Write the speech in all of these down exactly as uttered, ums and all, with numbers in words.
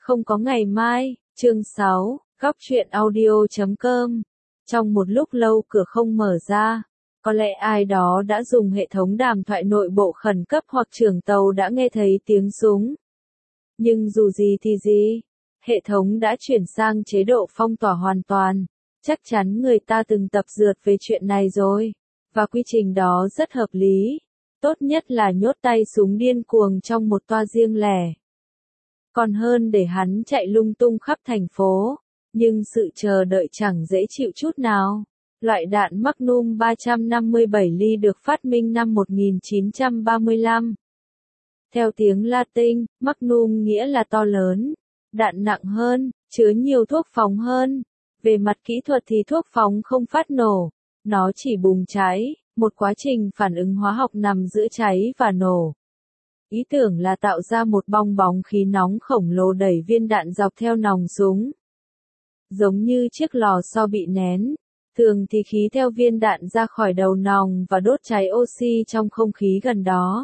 Không có ngày mai, chương sáu, góc truyện audio chấm com. Trong một lúc lâu cửa không mở ra, có lẽ ai đó đã dùng hệ thống đàm thoại nội bộ khẩn cấp hoặc trưởng tàu đã nghe thấy tiếng súng. Nhưng dù gì thì gì, hệ thống đã chuyển sang chế độ phong tỏa hoàn toàn. Chắc chắn người ta từng tập dượt về chuyện này rồi, và quy trình đó rất hợp lý. Tốt nhất là nhốt tay súng điên cuồng trong một toa riêng lẻ. Còn hơn để hắn chạy lung tung khắp thành phố. Nhưng sự chờ đợi chẳng dễ chịu chút nào. Loại đạn Magnum ba trăm năm mươi bảy ly được phát minh năm một nghìn chín trăm ba mươi lăm. Theo tiếng Latin, Magnum nghĩa là to lớn, đạn nặng hơn, chứa nhiều thuốc phóng hơn. Về mặt kỹ thuật thì thuốc phóng không phát nổ, nó chỉ bùng cháy, một quá trình phản ứng hóa học nằm giữa cháy và nổ. Ý tưởng là tạo ra một bong bóng khí nóng khổng lồ đẩy viên đạn dọc theo nòng súng. Giống như chiếc lò xo bị nén, thường thì khí theo viên đạn ra khỏi đầu nòng và đốt cháy oxy trong không khí gần đó.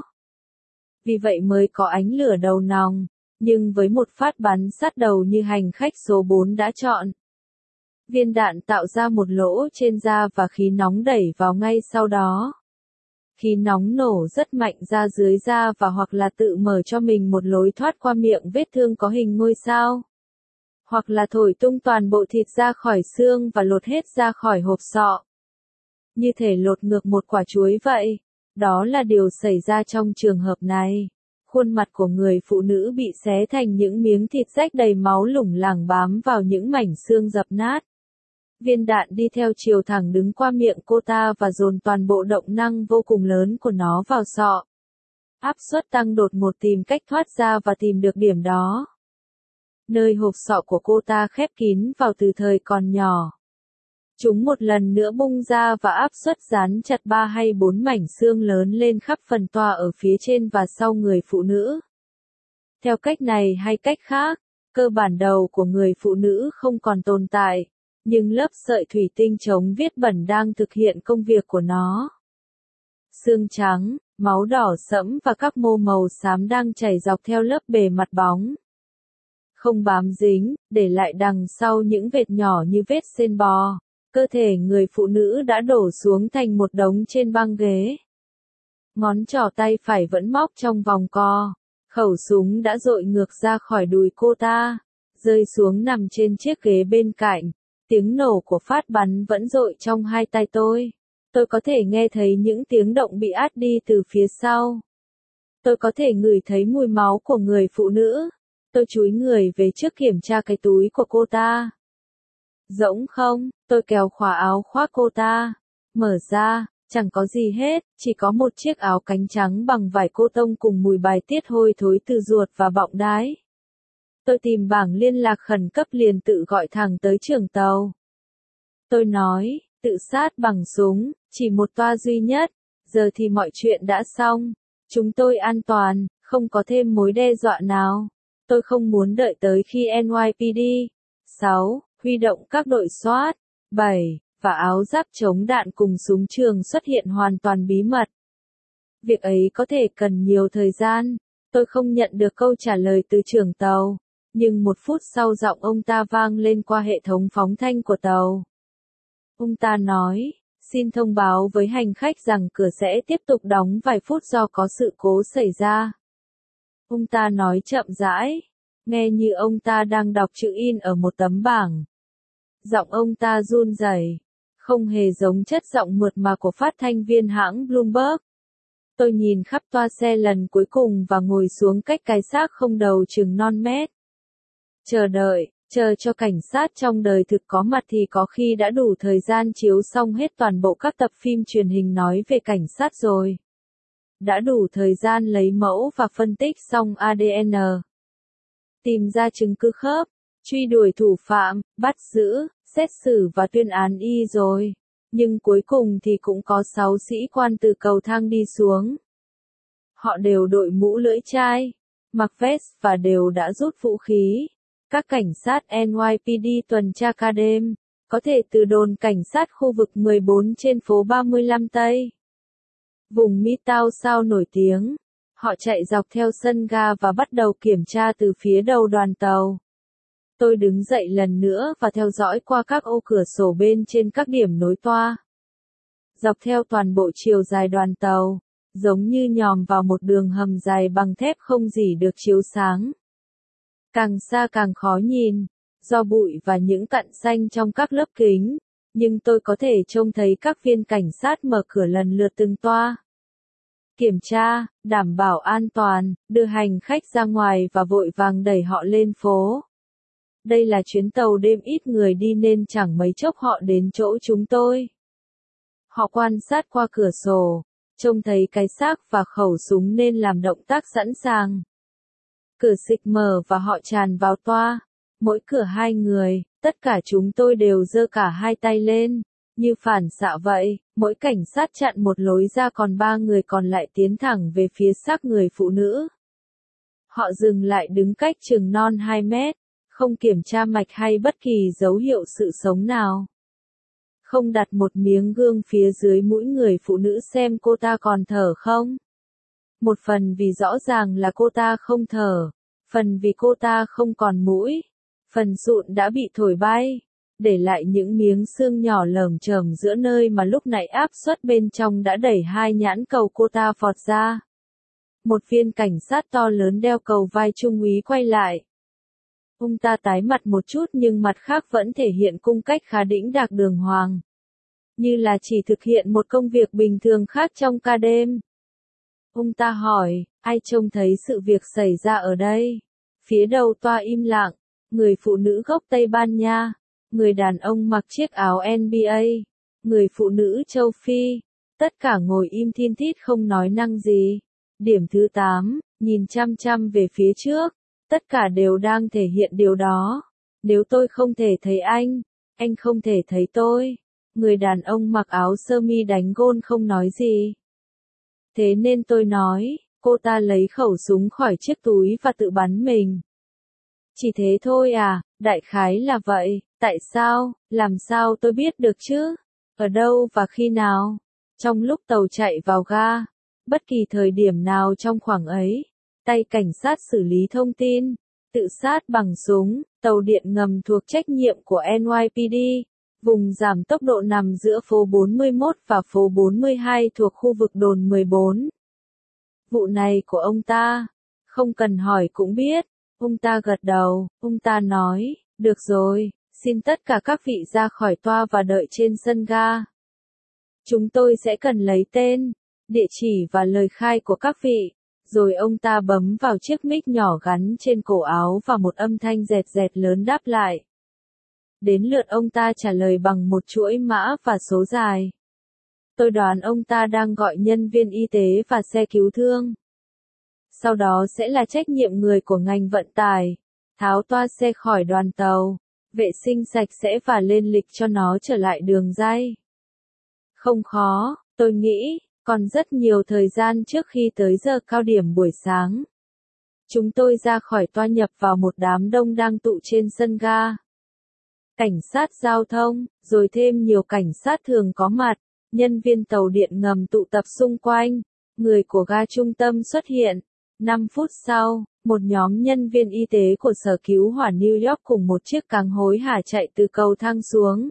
Vì vậy mới có ánh lửa đầu nòng, nhưng với một phát bắn sát đầu như hành khách số bốn đã chọn. Viên đạn tạo ra một lỗ trên da và khí nóng đẩy vào ngay sau đó. Khí nóng nổ rất mạnh ra dưới da và hoặc là tự mở cho mình một lối thoát qua miệng vết thương có hình ngôi sao. Hoặc là thổi tung toàn bộ thịt ra khỏi xương và lột hết ra khỏi hộp sọ. Như thể lột ngược một quả chuối vậy. Đó là điều xảy ra trong trường hợp này. Khuôn mặt của người phụ nữ bị xé thành những miếng thịt rách đầy máu lủng lẳng bám vào những mảnh xương dập nát. Viên đạn đi theo chiều thẳng đứng qua miệng cô ta và dồn toàn bộ động năng vô cùng lớn của nó vào sọ. Áp suất tăng đột ngột tìm cách thoát ra và tìm được điểm đó. Nơi hộp sọ của cô ta khép kín vào từ thời còn nhỏ. Chúng một lần nữa bung ra và áp suất dán chặt ba hay bốn mảnh xương lớn lên khắp phần toa ở phía trên và sau người phụ nữ. Theo cách này hay cách khác, cơ bản đầu của người phụ nữ không còn tồn tại, nhưng lớp sợi thủy tinh chống viết bẩn đang thực hiện công việc của nó. Xương trắng, máu đỏ sẫm và các mô màu xám đang chảy dọc theo lớp bề mặt bóng. Không bám dính, để lại đằng sau những vệt nhỏ như vết sên bò. Cơ thể người phụ nữ đã đổ xuống thành một đống trên băng ghế. Ngón trỏ tay phải vẫn móc trong vòng co. Khẩu súng đã dội ngược ra khỏi đùi cô ta, rơi xuống nằm trên chiếc ghế bên cạnh. Tiếng nổ của phát bắn vẫn dội trong hai tay tôi. Tôi có thể nghe thấy những tiếng động bị át đi từ phía sau. Tôi có thể ngửi thấy mùi máu của người phụ nữ. Tôi chúi người về trước kiểm tra cái túi của cô ta. Rỗng không, tôi kéo khóa áo khoác cô ta. Mở ra, chẳng có gì hết, chỉ có một chiếc áo cánh trắng bằng vải cô tông cùng mùi bài tiết hôi thối từ ruột và bọng đái. Tôi tìm bảng liên lạc khẩn cấp liền tự gọi thẳng tới trưởng tàu. Tôi nói, tự sát bằng súng, chỉ một toa duy nhất, giờ thì mọi chuyện đã xong. Chúng tôi an toàn, không có thêm mối đe dọa nào. Tôi không muốn đợi tới khi en y pê đê. sáu. Huy động các đội SWAT. bảy. Và áo giáp chống đạn cùng súng trường xuất hiện hoàn toàn bí mật. Việc ấy có thể cần nhiều thời gian. Tôi không nhận được câu trả lời từ trưởng tàu. Nhưng một phút sau giọng ông ta vang lên qua hệ thống phóng thanh của tàu. Ông ta nói, xin thông báo với hành khách rằng cửa sẽ tiếp tục đóng vài phút do có sự cố xảy ra. Ông ta nói chậm rãi, nghe như ông ta đang đọc chữ in ở một tấm bảng. Giọng ông ta run rẩy, không hề giống chất giọng mượt mà của phát thanh viên hãng Bloomberg. Tôi nhìn khắp toa xe lần cuối cùng và ngồi xuống cách cái xác không đầu chừng non mét. Chờ đợi, chờ cho cảnh sát trong đời thực có mặt thì có khi đã đủ thời gian chiếu xong hết toàn bộ các tập phim truyền hình nói về cảnh sát rồi. Đã đủ thời gian lấy mẫu và phân tích xong a đê en. Tìm ra chứng cứ khớp, truy đuổi thủ phạm, bắt giữ, xét xử và tuyên án y rồi. Nhưng cuối cùng thì cũng có sáu sĩ quan từ cầu thang đi xuống. Họ đều đội mũ lưỡi chai, mặc vest và đều đã rút vũ khí. Các cảnh sát en y pê đê tuần tra ca đêm, có thể từ đồn cảnh sát khu vực mười bốn trên phố ba mươi lăm Tây. Vùng Midtown sao nổi tiếng. Họ chạy dọc theo sân ga và bắt đầu kiểm tra từ phía đầu đoàn tàu. Tôi đứng dậy lần nữa và theo dõi qua các ô cửa sổ bên trên các điểm nối toa. Dọc theo toàn bộ chiều dài đoàn tàu, giống như nhòm vào một đường hầm dài bằng thép không gì được chiếu sáng. Càng xa càng khó nhìn, do bụi và những cặn xanh trong các lớp kính, nhưng tôi có thể trông thấy các viên cảnh sát mở cửa lần lượt từng toa. Kiểm tra, đảm bảo an toàn, đưa hành khách ra ngoài và vội vàng đẩy họ lên phố. Đây là chuyến tàu đêm ít người đi nên chẳng mấy chốc họ đến chỗ chúng tôi. Họ quan sát qua cửa sổ, trông thấy cái xác và khẩu súng nên làm động tác sẵn sàng. Cửa xịch mở và họ tràn vào toa. Mỗi cửa hai người, tất cả chúng tôi đều giơ cả hai tay lên, như phản xạ vậy, mỗi cảnh sát chặn một lối ra còn ba người còn lại tiến thẳng về phía xác người phụ nữ. Họ dừng lại đứng cách chừng non hai mét, không kiểm tra mạch hay bất kỳ dấu hiệu sự sống nào. Không đặt một miếng gương phía dưới mũi người phụ nữ xem cô ta còn thở không. Một phần vì rõ ràng là cô ta không thở, phần vì cô ta không còn mũi, phần sụn đã bị thổi bay, để lại những miếng xương nhỏ lởm chởm giữa nơi mà lúc nãy áp suất bên trong đã đẩy hai nhãn cầu cô ta phọt ra. Một viên cảnh sát to lớn đeo cầu vai trung úy quay lại. Ông ta tái mặt một chút nhưng mặt khác vẫn thể hiện cung cách khá đĩnh đạc đường hoàng. Như là chỉ thực hiện một công việc bình thường khác trong ca đêm. Ông ta hỏi, ai trông thấy sự việc xảy ra ở đây? Phía đầu toa im lặng, người phụ nữ gốc Tây Ban Nha, người đàn ông mặc chiếc áo en bi a, người phụ nữ châu Phi, tất cả ngồi im thin thít không nói năng gì. Điểm thứ tám, nhìn chăm chăm về phía trước, tất cả đều đang thể hiện điều đó. Nếu tôi không thể thấy anh, anh không thể thấy tôi. Người đàn ông mặc áo sơ mi đánh gôn không nói gì. Thế nên tôi nói, cô ta lấy khẩu súng khỏi chiếc túi và tự bắn mình. Chỉ thế thôi à, đại khái là vậy, tại sao, làm sao tôi biết được chứ? Ở đâu và khi nào? Trong lúc tàu chạy vào ga, bất kỳ thời điểm nào trong khoảng ấy, tay cảnh sát xử lý thông tin, tự sát bằng súng, tàu điện ngầm thuộc trách nhiệm của en y pê đê, vùng giảm tốc độ nằm giữa phố bốn mươi mốt và phố bốn mươi hai thuộc khu vực đồn mười bốn. Vụ này của ông ta, không cần hỏi cũng biết. Ông ta gật đầu, ông ta nói, được rồi, xin tất cả các vị ra khỏi toa và đợi trên sân ga. Chúng tôi sẽ cần lấy tên, địa chỉ và lời khai của các vị. Rồi ông ta bấm vào chiếc mic nhỏ gắn trên cổ áo và một âm thanh rẹt rẹt lớn đáp lại. Đến lượt ông ta trả lời bằng một chuỗi mã và số dài. Tôi đoán ông ta đang gọi nhân viên y tế và xe cứu thương. Sau đó sẽ là trách nhiệm người của ngành vận tải, tháo toa xe khỏi đoàn tàu, vệ sinh sạch sẽ và lên lịch cho nó trở lại đường ray. Không khó, tôi nghĩ, còn rất nhiều thời gian trước khi tới giờ cao điểm buổi sáng. Chúng tôi ra khỏi toa nhập vào một đám đông đang tụ trên sân ga. Cảnh sát giao thông, rồi thêm nhiều cảnh sát thường có mặt, nhân viên tàu điện ngầm tụ tập xung quanh, người của ga trung tâm xuất hiện. năm phút sau, một nhóm nhân viên y tế của Sở Cứu hỏa New York cùng một chiếc cáng hối hả chạy từ cầu thang xuống.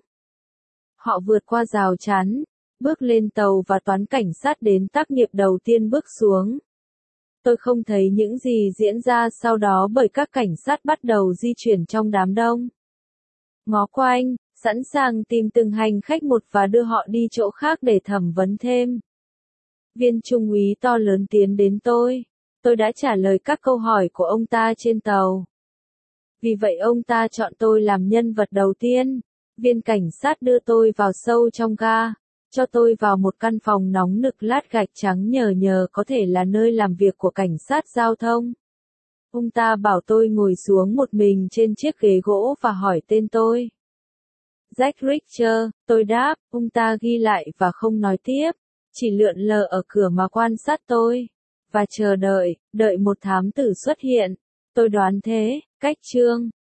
Họ vượt qua rào chắn, bước lên tàu và toán cảnh sát đến tác nghiệp đầu tiên bước xuống. Tôi không thấy những gì diễn ra sau đó bởi các cảnh sát bắt đầu di chuyển trong đám đông. Ngó quanh, sẵn sàng tìm từng hành khách một và đưa họ đi chỗ khác để thẩm vấn thêm. Viên trung úy to lớn tiến đến tôi. Tôi đã trả lời các câu hỏi của ông ta trên tàu. Vì vậy ông ta chọn tôi làm nhân vật đầu tiên. Viên cảnh sát đưa tôi vào sâu trong ga, cho tôi vào một căn phòng nóng nực lát gạch trắng nhờ nhờ có thể là nơi làm việc của cảnh sát giao thông. Ông ta bảo tôi ngồi xuống một mình trên chiếc ghế gỗ và hỏi tên tôi. Jack Reacher, tôi đáp, ông ta ghi lại và không nói tiếp, chỉ lượn lờ ở cửa mà quan sát tôi. Và chờ đợi, đợi một thám tử xuất hiện. Tôi đoán thế, cách chương.